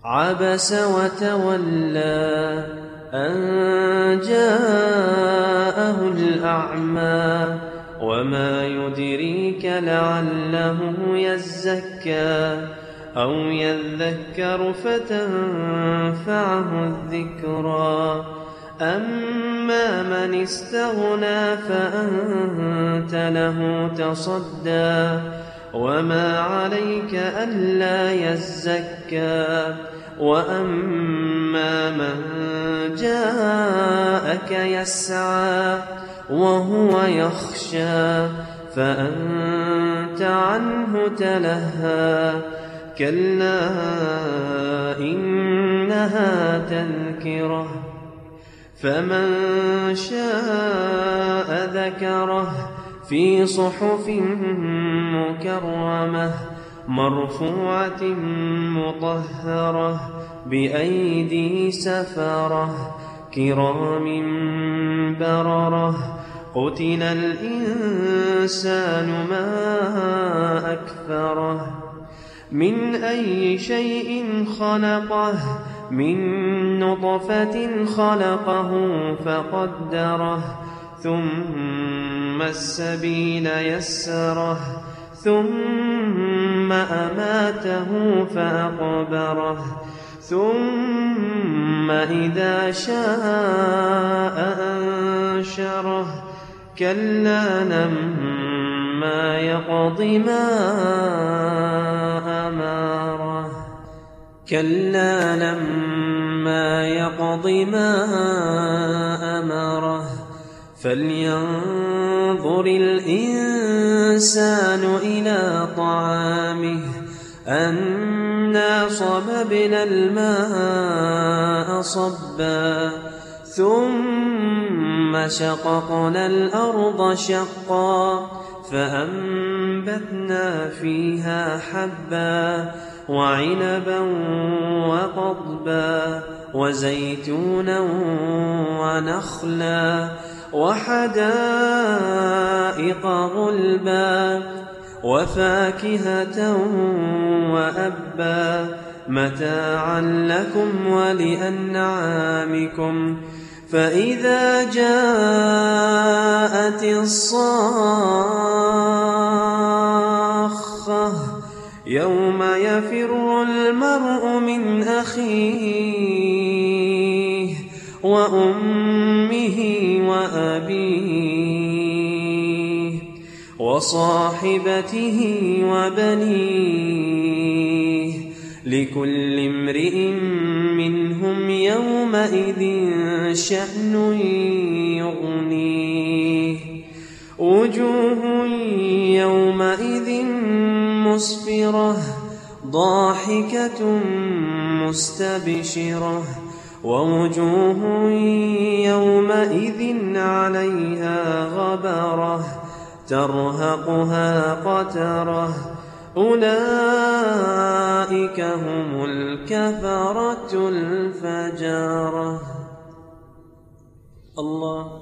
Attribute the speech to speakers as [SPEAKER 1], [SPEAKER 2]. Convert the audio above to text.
[SPEAKER 1] عبس وتولى أن جاءه الأعمى وما يدريك لعله يزكى أو يذكر فتنفعه الذكرى أما من استغنى فأنت له تصدى وما عليك ألا يزكى وأما من جاءك يسعى وهو يخشى فأنت عنه تلهى كلا إنها تذكرة فمن شاء ذكره في صحف مكرمة مرفوعة مطهرة بأيدي سفرة كرام بررة قتل الإنسان ما أكفره من أي شيء خلقه من نطفة خلقه فقدره ثم السبيل يسره ثم أماته فأقبره ثم إذا شاء أنشره كلا لما يقض ما أمره كلا لما يقض ما أمره فلينظر الإنسان إلى طعامه أنا صببنا الماء صبا ثم شققنا الأرض شقا فأنبتنا فيها حبا وعنبا وقضبا وزيتونا ونخلا وحدائق غلبا وفاكهة وأبا متاعا لكم ولأنعامكم فإذا جاءت الصاخة يوم يفر المرء من أخيه وأمه وأبيه وصاحبته وبنيه لكل امرئ منهم يومئذ شأن يغنيه وجوه يومئذ مسفرة ضاحكة مستبشرة ووجوه يومئذ عليها غبرة ترهقها قترة أولئك هم الكفرة الفجرة. الله